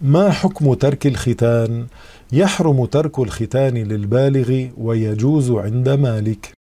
ما حكم ترك الختان؟ يحرم ترك الختان للبالغ ويجوز عند مالك.